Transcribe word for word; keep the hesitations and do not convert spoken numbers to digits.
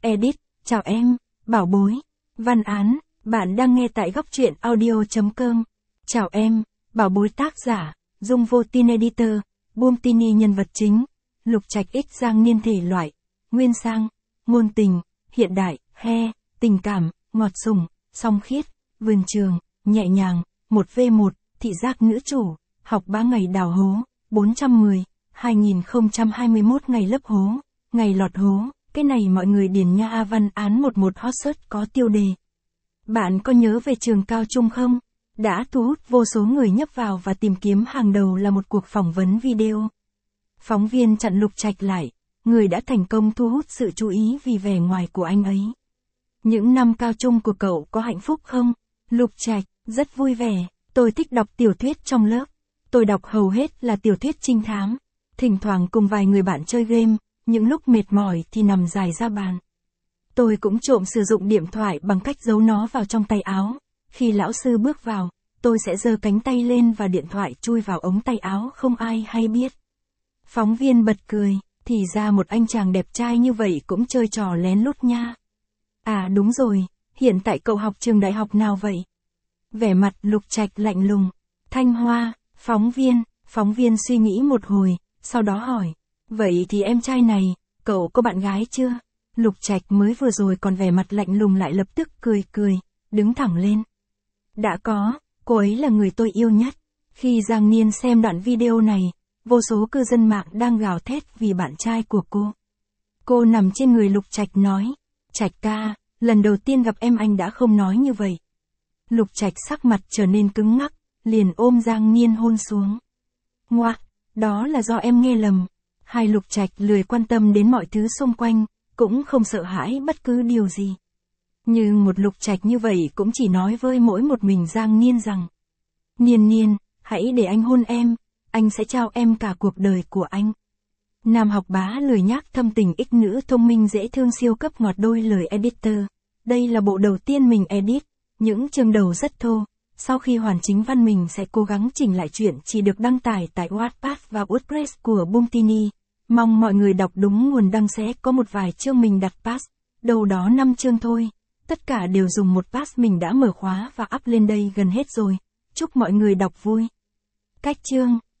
Edit, chào em, bảo bối. Văn án, bạn đang nghe tại góc truyện audio.com. Chào em, bảo bối. Tác giả, Dung Vô Tin Editor, Boomtini. Nhân vật chính, Lục Trạch. X Giang Niên. Thể loại, nguyên sang, ngôn tình, hiện đại, he, tình cảm, ngọt sủng, song khiết, vườn trường, nhẹ nhàng, một v một, thị giác nữ chủ, học bá. Ngày đào hố, bốn trăm mười, hai nghìn không trăm hai mươi mốt. Ngày lấp hố, ngày lọt hố. Cái này mọi người điền nha. Văn án một một hot search có tiêu đề. Bạn có nhớ về trường cao trung không? Đã thu hút vô số người nhấp vào và tìm kiếm. Hàng đầu là một cuộc phỏng vấn video. Phóng viên chặn Lục Trạch lại, người đã thành công thu hút sự chú ý vì vẻ ngoài của anh ấy. Những năm cao trung của cậu có hạnh phúc không? Lục Trạch, rất vui vẻ. Tôi thích đọc tiểu thuyết trong lớp. Tôi đọc hầu hết là tiểu thuyết trinh thám. Thỉnh thoảng cùng vài người bạn chơi game, những lúc mệt mỏi thì nằm dài ra bàn. Tôi cũng trộm sử dụng điện thoại bằng cách giấu nó vào trong tay áo. Khi lão sư bước vào, tôi sẽ giơ cánh tay lên và điện thoại chui vào ống tay áo, không ai hay biết. Phóng viên bật cười, thì ra một anh chàng đẹp trai như vậy cũng chơi trò lén lút nha. À đúng rồi, hiện tại cậu học trường đại học nào vậy? Vẻ mặt Lục Trạch lạnh lùng. Thanh Hoa. Phóng viên, phóng viên suy nghĩ một hồi, sau đó hỏi. Vậy thì em trai này, cậu có bạn gái chưa? Lục Trạch mới vừa rồi còn vẻ mặt lạnh lùng lại lập tức cười cười, đứng thẳng lên. Đã có, cô ấy là người tôi yêu nhất. Khi Giang Niên xem đoạn video này, vô số cư dân mạng đang gào thét vì bạn trai của cô. Cô nằm trên người Lục Trạch nói. Trạch ca, lần đầu tiên gặp em anh đã không nói như vậy. Lục Trạch sắc mặt trở nên cứng ngắc, liền ôm Giang Niên hôn xuống. Ngoạc, đó là do em nghe lầm. Hai Lục Trạch lười quan tâm đến mọi thứ xung quanh, cũng không sợ hãi bất cứ điều gì. Nhưng một Lục Trạch như vậy cũng chỉ nói với mỗi một mình Giang Niên rằng. Niên Niên, hãy để anh hôn em, anh sẽ trao em cả cuộc đời của anh. Nam học bá lười nhác thâm tình, ích nữ thông minh dễ thương, siêu cấp ngọt. Đôi lời editor. Đây là bộ đầu tiên mình edit, những chương đầu rất thô. Sau khi hoàn chỉnh văn mình sẽ cố gắng chỉnh lại. Chuyện chỉ được đăng tải tại Wattpad và WordPress của Boomtini. Mong mọi người đọc đúng nguồn đăng, sẽ có một vài chương mình đặt pass, đâu đó năm chương thôi. Tất cả đều dùng một pass mình đã mở khóa và up lên đây gần hết rồi. Chúc mọi người đọc vui. Cách chương.